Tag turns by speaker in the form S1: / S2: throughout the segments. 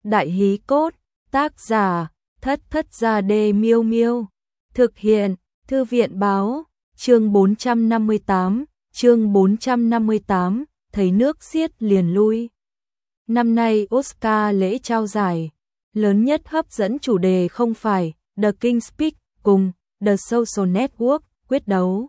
S1: đại hí cốt, tác giả, Thất Thất Gia Đê Miêu Miêu, thực hiện, Thư viện báo, chương 458, thấy nước xiết liền lui. Năm nay Oscar lễ trao giải, lớn nhất hấp dẫn chủ đề không phải The King's Speech cùng The Social Network quyết đấu,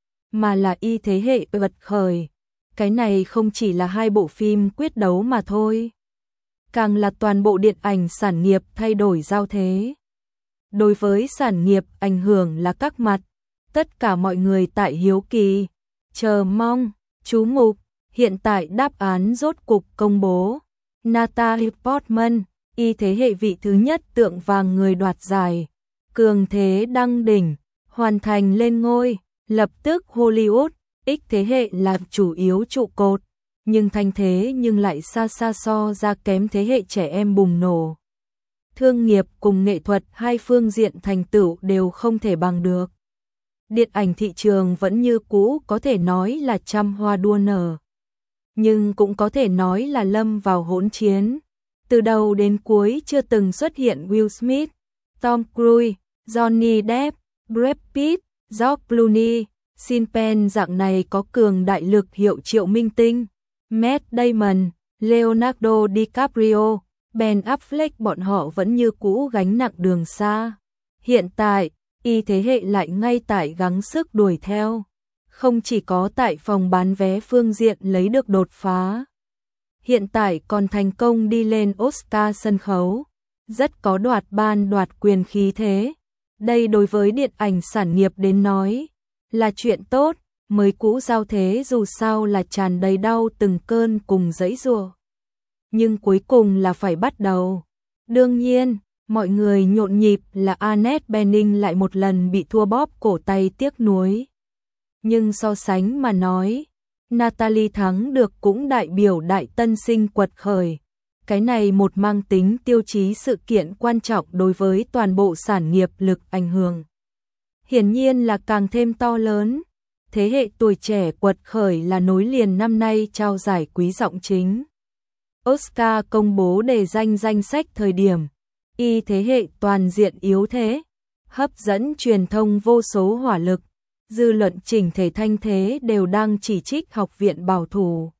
S1: mà là Y Thế Hệ bật khởi. Cái này không chỉ là hai bộ phim quyết đấu mà thôi, càng là toàn bộ điện ảnh sản nghiệp thay đổi giao thế. Đối với sản nghiệp ảnh hưởng là các mặt, tất cả mọi người tại hiếu kỳ, chờ mong, chú mục, hiện tại đáp án rốt cục công bố. Natalie Portman, Y Thế Hệ vị thứ nhất tượng vàng người đoạt giải, cường thế đăng đỉnh, hoàn thành lên ngôi, lập tức Hollywood, X Thế Hệ là chủ yếu trụ cột, nhưng thanh thế nhưng lại xa xa so ra kém thế hệ trẻ em bùng nổ. Thương nghiệp cùng nghệ thuật hai phương diện thành tựu đều không thể bằng được. Điện ảnh thị trường vẫn như cũ có thể nói là trăm hoa đua nở, nhưng cũng có thể nói là lâm vào hỗn chiến. Từ đầu đến cuối chưa từng xuất hiện Will Smith, Tom Cruise, Johnny Depp, Brad Pitt, George Clooney, Sean Penn dạng này có cường đại lực hiệu triệu minh tinh, Matt Damon, Leonardo DiCaprio, Ben Affleck, bọn họ vẫn như cũ gánh nặng đường xa. Hiện tại, Y Thế Hệ lại ngay tại gắng sức đuổi theo, không chỉ có tại phòng bán vé phương diện lấy được đột phá, hiện tại còn thành công đi lên Oscar sân khấu, rất có đoạt ban đoạt quyền khí thế. Đây đối với điện ảnh sản nghiệp đến nói là chuyện tốt, mới cũ giao thế dù sao là tràn đầy đau từng cơn cùng giãy giụa. Nhưng cuối cùng là phải bắt đầu. Đương nhiên, mọi người nhộn nhịp là Annette Bening lại một lần bị thua bóp cổ tay tiếc nuối. Nhưng so sánh mà nói, Natalie thắng được cũng đại biểu đại tân sinh quật khởi. Cái này một mang tính tiêu chí sự kiện quan trọng đối với toàn bộ sản nghiệp, lực ảnh hưởng hiển nhiên là càng thêm to lớn. Thế hệ tuổi trẻ quật khởi là nối liền năm nay trao giải quý giọng chính. Oscar công bố đề danh sách thời điểm, Y Thế Hệ toàn diện yếu thế, hấp dẫn truyền thông vô số hỏa lực, dư luận chỉnh thể thanh thế đều đang chỉ trích học viện bảo thủ.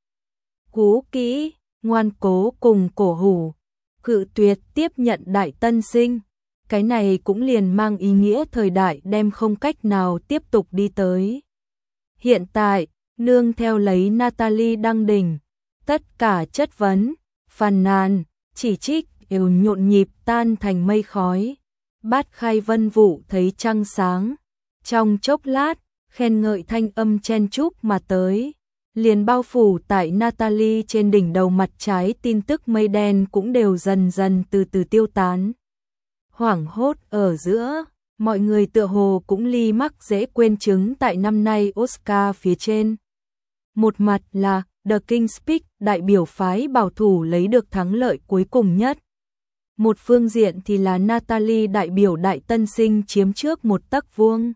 S1: Cú kỹ, ngoan cố cùng cổ hủ, cự tuyệt tiếp nhận đại tân sinh. Cái này cũng liền mang ý nghĩa thời đại đem không cách nào tiếp tục đi tới. Hiện tại, nương theo lấy Natalie đăng đỉnh, tất cả chất vấn, phàn nàn, chỉ trích đều nhộn nhịp tan thành mây khói. Bát khai vân vụ thấy trăng sáng, trong chốc lát, khen ngợi thanh âm chen chúc mà tới, liền bao phủ tại Natalie trên đỉnh đầu. Mặt trái tin tức mây đen cũng đều dần dần từ từ tiêu tán. Hoảng hốt ở giữa, mọi người tựa hồ cũng ly mắc dễ quên chứng tại năm nay Oscar phía trên. Một mặt là The King's Speech, đại biểu phái bảo thủ lấy được thắng lợi cuối cùng nhất. Một phương diện thì là Natalie đại biểu đại tân sinh chiếm trước một tấc vuông.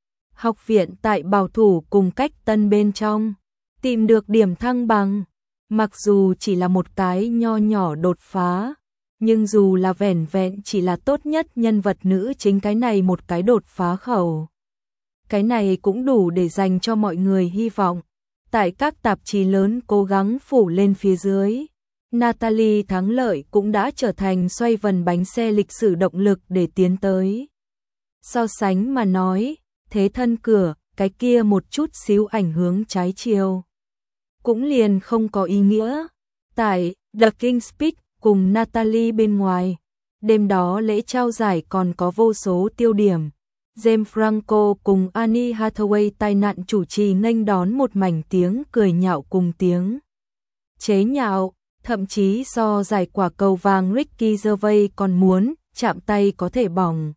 S1: Học viện tại bảo thủ cùng cách tân bên trong, tìm được điểm thăng bằng. Mặc dù chỉ là một cái nho nhỏ đột phá, nhưng dù là vẻn vẹn chỉ là tốt nhất nhân vật nữ chính cái này một cái đột phá khẩu. Cái này cũng đủ để dành cho mọi người hy vọng. Tại các tạp chí lớn cố gắng phủ lên phía dưới, Natalie thắng lợi cũng đã trở thành xoay vần bánh xe lịch sử động lực để tiến tới. So sánh mà nói, thế thân cửa, cái kia một chút xíu ảnh hướng trái chiều, cũng liền không có ý nghĩa. Tại The King's Speech cùng Natalie bên ngoài, đêm đó lễ trao giải còn có vô số tiêu điểm. James Franco cùng Anne Hathaway tai nạn chủ trì nghênh đón một mảnh tiếng cười nhạo cùng tiếng chế nhạo, thậm chí so giải quả cầu vàng Ricky Gervais còn muốn chạm tay có thể bỏng.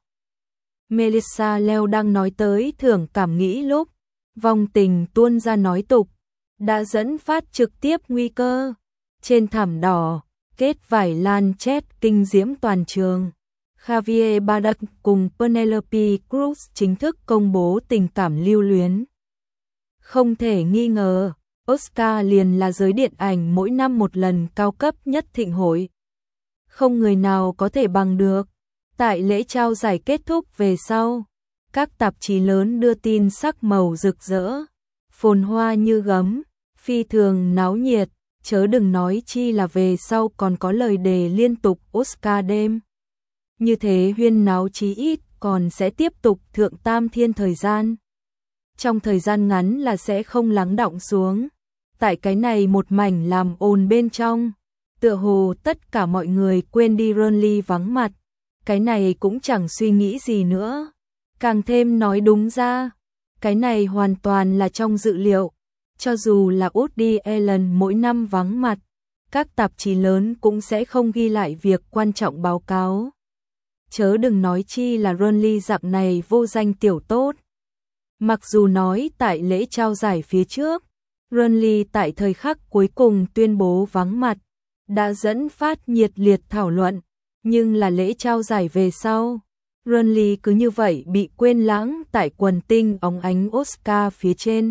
S1: Melissa Leo đang nói tới thưởng cảm nghĩ lúc vong tình tuôn ra nói tục, đã dẫn phát trực tiếp nguy cơ. Trên thảm đỏ, kết vải lan chết kinh diễm toàn trường. Javier Bardem cùng Penelope Cruz chính thức công bố tình cảm lưu luyến. Không thể nghi ngờ, Oscar liền là giới điện ảnh mỗi năm một lần cao cấp nhất thịnh hội. không người nào có thể bằng được. Tại lễ trao giải kết thúc về sau, các tạp chí lớn đưa tin sắc màu rực rỡ, phồn hoa như gấm, phi thường náo nhiệt, chớ đừng nói chi là về sau còn có lời đề liên tục Oscar đêm. Như thế huyên náo chí ít còn sẽ tiếp tục thượng tam thiên thời gian. Trong thời gian ngắn là sẽ không lắng đọng xuống. Tại cái này một mảnh làm ồn bên trong, tựa hồ tất cả mọi người quên đi Ronly vắng mặt. Cái này cũng chẳng suy nghĩ gì nữa. Càng thêm nói đúng ra, cái này hoàn toàn là trong dự liệu. Cho dù là Woody Allen mỗi năm vắng mặt, các tạp chí lớn cũng sẽ không ghi lại việc quan trọng báo cáo. Chớ đừng nói chi là Ronly dạng này vô danh tiểu tốt. Mặc dù nói tại lễ trao giải phía trước, Ronly tại thời khắc cuối cùng tuyên bố vắng mặt, đã dẫn phát nhiệt liệt thảo luận, nhưng là lễ trao giải về sau, Ronly cứ như vậy bị quên lãng tại quần tinh óng ánh Oscar phía trên.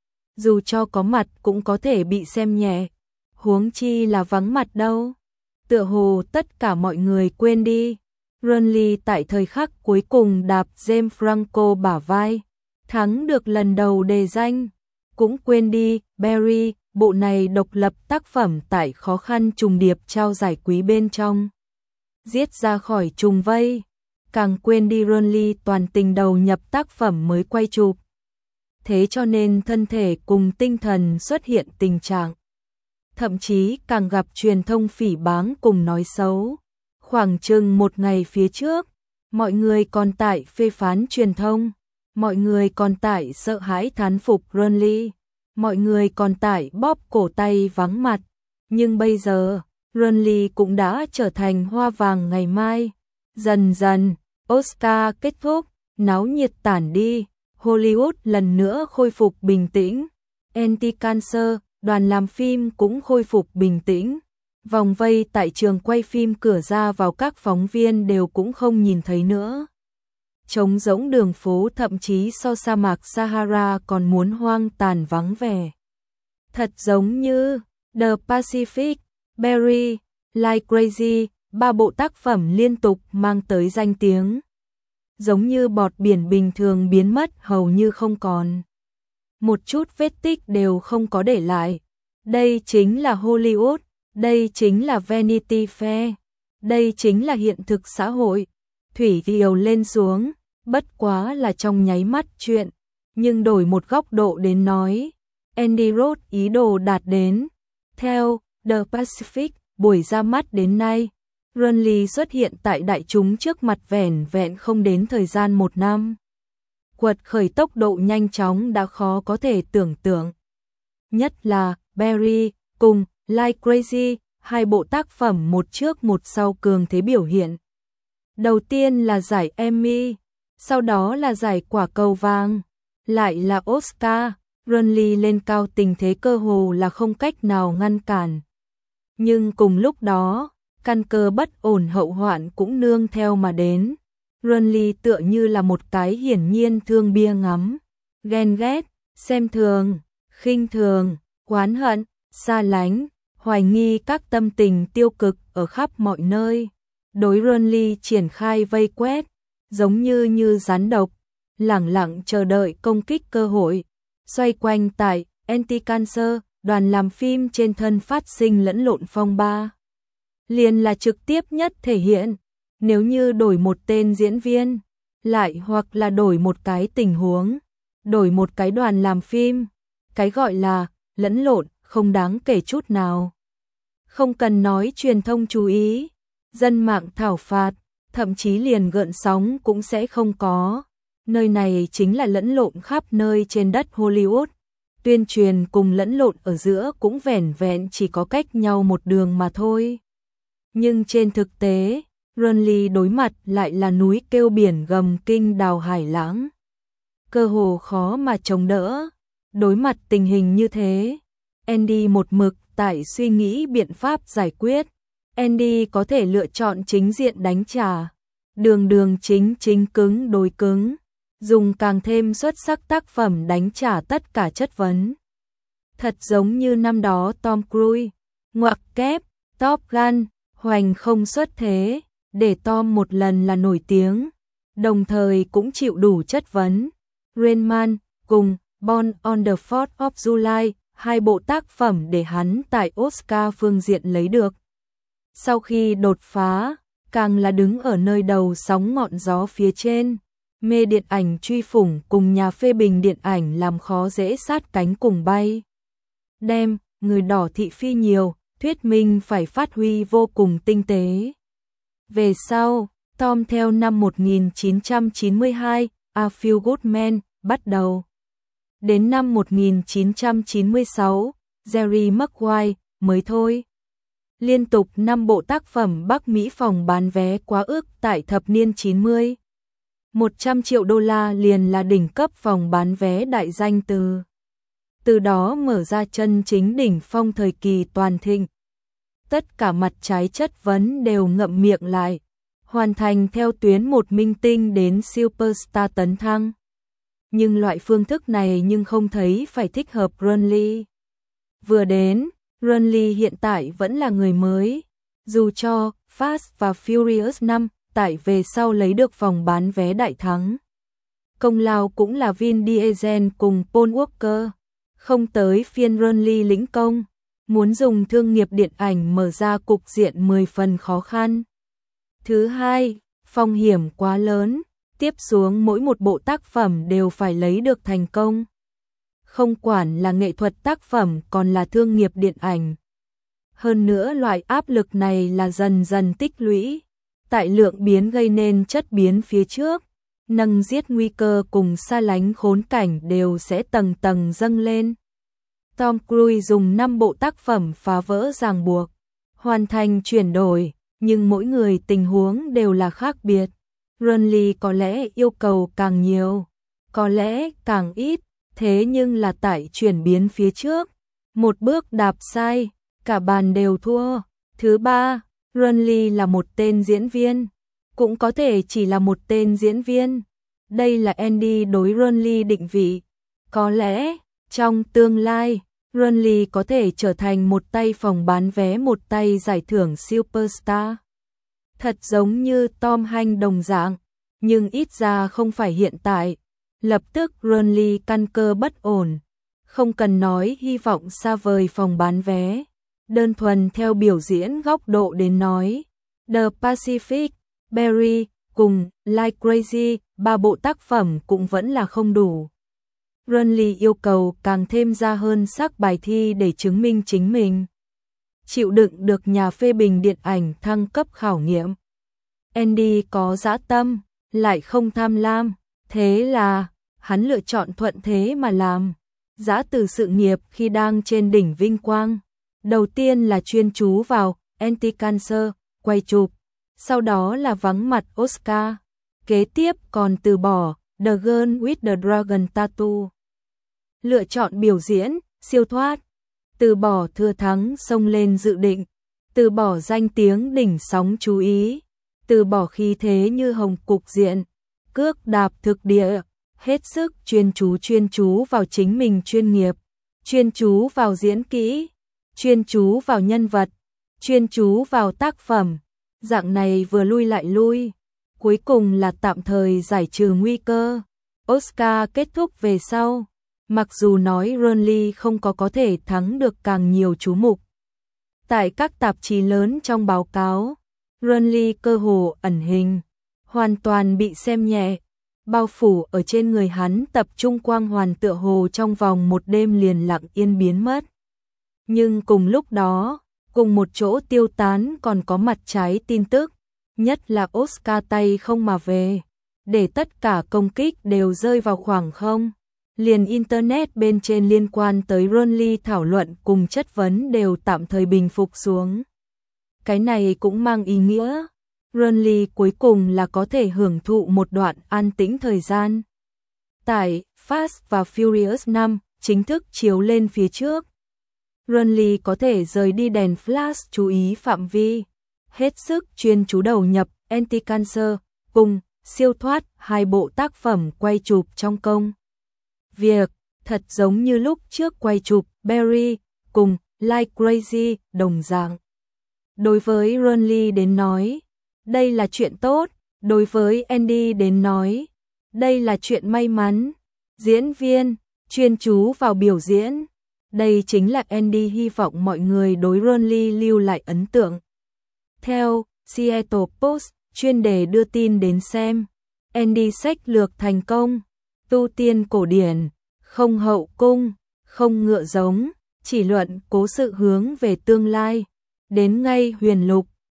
S1: Dù cho có mặt cũng có thể bị xem nhẹ, huống chi là vắng mặt đâu. Tựa hồ tất cả mọi người quên đi. Ronly tại thời khắc cuối cùng đạp James Franco bả vai, thắng được lần đầu đề danh. Cũng quên đi, Barry, bộ này độc lập tác phẩm tại khó khăn trùng điệp trao giải quý bên trong. Giết ra khỏi trùng vây, càng quên đi Ronly toàn tình đầu nhập tác phẩm mới quay chụp. Thế cho nên thân thể cùng tinh thần xuất hiện tình trạng. Thậm chí càng gặp truyền thông phỉ báng cùng nói xấu. Khoảng chừng một ngày phía trước, mọi người còn tại phê phán truyền thông, mọi người còn tại sợ hãi thán phục Ronly, mọi người còn tại bóp cổ tay vắng mặt. Nhưng bây giờ, Ronly cũng đã trở thành hoa vàng ngày mai. Dần dần, Oscar kết thúc, náo nhiệt tản đi, Hollywood lần nữa khôi phục bình tĩnh. Anti-Cancer, đoàn làm phim cũng khôi phục bình tĩnh. Vòng vây tại trường quay phim cửa ra vào các phóng viên đều cũng không nhìn thấy nữa. Trống rỗng đường phố thậm chí so sa mạc Sahara còn muốn hoang tàn vắng vẻ. Thật giống như The Pacific, Barry, Like Crazy, ba bộ tác phẩm liên tục mang tới danh tiếng. Giống như bọt biển bình thường biến mất hầu như không còn. Một chút vết tích đều không có để lại. Đây chính là Hollywood, đây chính là Vanity Fair, đây chính là hiện thực xã hội. Thủy triều lên xuống, bất quá là trong nháy mắt chuyện, nhưng đổi một góc độ đến nói, Andy Roth ý đồ đạt đến. Theo The Pacific, buổi ra mắt đến nay, Ronly xuất hiện tại đại chúng trước mặt vẻn vẹn không đến thời gian một năm. Quật khởi tốc độ nhanh chóng đã khó có thể tưởng tượng. Nhất là Barry cùng Like Crazy, hai bộ tác phẩm một trước một sau cường thế biểu hiện. Đầu tiên là giải Emmy, sau đó là giải quả cầu vàng, lại là Oscar. Ronly lên cao tình thế cơ hồ là không cách nào ngăn cản. Nhưng cùng lúc đó, căn cơ bất ổn hậu hoạn cũng nương theo mà đến. Ronly tựa như là một cái hiển nhiên thương bia ngắm, ghen ghét, xem thường, khinh thường, oán hận, xa lánh, hoài nghi các tâm tình tiêu cực ở khắp mọi nơi. Đối Ronly triển khai vây quét, giống như rắn độc, lẳng lặng chờ đợi công kích cơ hội. Xoay quanh tại Anti-Cancer, đoàn làm phim trên thân phát sinh lẫn lộn phong ba. Liền là trực tiếp nhất thể hiện, nếu như đổi một tên diễn viên, lại hoặc là đổi một cái tình huống, đổi một cái đoàn làm phim, cái gọi là lẫn lộn không đáng kể chút nào. Không cần nói truyền thông chú ý, dân mạng thảo phạt, thậm chí liền gợn sóng cũng sẽ không có. Nơi này chính là lẫn lộn khắp nơi trên đất Hollywood. Tuyên truyền cùng lẫn lộn ở giữa cũng vẻn vẹn chỉ có cách nhau một đường mà thôi. Nhưng trên thực tế, Ronly đối mặt lại là núi kêu biển gầm kinh đào hải lãng. Cơ hồ khó mà chống đỡ. Đối mặt tình hình như thế, Andy một mực tại suy nghĩ biện pháp giải quyết. Andy có thể lựa chọn chính diện đánh trả, đường chính cứng đối cứng, dùng càng thêm xuất sắc tác phẩm đánh trả tất cả chất vấn. Thật giống như năm đó Tom Cruise, ngoặc kép, Top Gun, hoành không xuất thế, để Tom một lần là nổi tiếng, đồng thời cũng chịu đủ chất vấn. Rain Man cùng Born on the 4th of July, hai bộ tác phẩm để hắn tại Oscar phương diện lấy được. Sau khi đột phá, càng là đứng ở nơi đầu sóng ngọn gió phía trên, mê điện ảnh truy phủng cùng nhà phê bình điện ảnh làm khó dễ sát cánh cùng bay. Đem, người đỏ thị phi nhiều, thuyết minh phải phát huy vô cùng tinh tế. Về sau, Tom theo năm 1992, A Few Good Men, bắt đầu. Đến năm 1996, Jerry Maguire, mới thôi. Liên tục 5 bộ tác phẩm Bắc Mỹ phòng bán vé quá ước tại thập niên 90. 100 triệu đô la liền là đỉnh cấp phòng bán vé đại danh từ đó mở ra chân chính đỉnh phong thời kỳ toàn thịnh. Tất cả mặt trái chất vấn đều ngậm miệng lại, hoàn thành theo tuyến một minh tinh đến superstar tấn thăng. Nhưng loại phương thức này nhưng không thấy phải thích hợp Ronley. Vừa đến, Ronley hiện tại vẫn là người mới, dù cho Fast và Furious 5 tại về sau lấy được phòng bán vé đại thắng. Công lao cũng là Vin Diesel cùng Paul Walker, không tới phiên Ronley lĩnh công, muốn dùng thương nghiệp điện ảnh mở ra cục diện 10 phần khó khăn. Thứ hai, phong hiểm quá lớn, tiếp xuống mỗi một bộ tác phẩm đều phải lấy được thành công. Không quản là nghệ thuật tác phẩm còn là thương nghiệp điện ảnh. Hơn nữa loại áp lực này là dần dần tích lũy, tại lượng biến gây nên chất biến phía trước, nâng giết nguy cơ cùng xa lánh khốn cảnh đều sẽ tầng tầng dâng lên. Tom Cruise dùng 5 bộ tác phẩm phá vỡ ràng buộc, hoàn thành chuyển đổi, nhưng mỗi người tình huống đều là khác biệt. Ronley có lẽ yêu cầu càng nhiều, có lẽ càng ít, thế nhưng là tại chuyển biến phía trước, một bước đạp sai, cả bàn đều thua. Thứ ba, Ronley là một tên diễn viên, cũng có thể chỉ là một tên diễn viên. Đây là Andy đối Ronley định vị. Có lẽ, trong tương lai, Ronley có thể trở thành một tay phòng bán vé, một tay giải thưởng superstar. Thật giống như Tom Hanks đồng dạng, nhưng ít ra không phải hiện tại. Lập tức Ronley căn cơ bất ổn, không cần nói hy vọng xa vời phòng bán vé. Đơn thuần theo biểu diễn góc độ đến nói, The Pacific, Barry cùng Like Crazy, 3 bộ tác phẩm cũng vẫn là không đủ. Ronley yêu cầu càng thêm ra hơn sắc bài thi để chứng minh chính mình, chịu đựng được nhà phê bình điện ảnh thăng cấp khảo nghiệm. Andy có dã tâm, lại không tham lam, thế là hắn lựa chọn thuận thế mà làm. Giã từ sự nghiệp khi đang trên đỉnh vinh quang, đầu tiên là chuyên chú vào Anti-Cancer, quay chụp, sau đó là vắng mặt Oscar, kế tiếp còn từ bỏ The Girl with the Dragon Tattoo. Lựa chọn biểu diễn, siêu thoát, từ bỏ thừa thắng xông lên dự định, từ bỏ danh tiếng đỉnh sóng chú ý, từ bỏ khí thế như hồng cục diện, cước đạp thực địa, hết sức chuyên chú vào chính mình chuyên nghiệp, chuyên chú vào diễn kỹ, chuyên chú vào nhân vật, chuyên chú vào tác phẩm. Dạng này vừa lui lại lui, cuối cùng là tạm thời giải trừ nguy cơ. Oscar kết thúc về sau, mặc dù nói Ronley không có thể thắng được càng nhiều chú mục. Tại các tạp chí lớn trong báo cáo, Ronley cơ hồ ẩn hình, hoàn toàn bị xem nhẹ, bao phủ ở trên người hắn tập trung quang hoàn tựa hồ trong vòng một đêm liền lặng yên biến mất. Nhưng cùng lúc đó, cùng một chỗ tiêu tán còn có mặt trái tin tức, nhất là Oscar tay không mà về, để tất cả công kích đều rơi vào khoảng không. Liền Internet bên trên liên quan tới Ronley thảo luận cùng chất vấn đều tạm thời bình phục xuống. Cái này cũng mang ý nghĩa, Ronley cuối cùng là có thể hưởng thụ một đoạn an tĩnh thời gian. Tại Fast và Furious 5 chính thức chiếu lên phía trước, Ronley có thể rời đi đèn flash chú ý phạm vi, hết sức chuyên chú đầu nhập Anti-Cancer cùng siêu thoát, 2 bộ tác phẩm quay chụp trong công việc, thật giống như lúc trước quay chụp Barry cùng Like Crazy đồng dạng. Đối với Ronly đến nói, đây là chuyện tốt, đối với Andy đến nói, đây là chuyện may mắn. Diễn viên, chuyên chú vào biểu diễn. Đây chính là Andy hy vọng mọi người đối Ronly lưu lại ấn tượng. Theo Seattle Post, chuyên đề đưa tin đến xem, Andy sách lược thành công, tu tiên cổ điển, không hậu cung, không ngựa giống, chỉ luận cố sự hướng về tương lai, đến ngay huyền lục.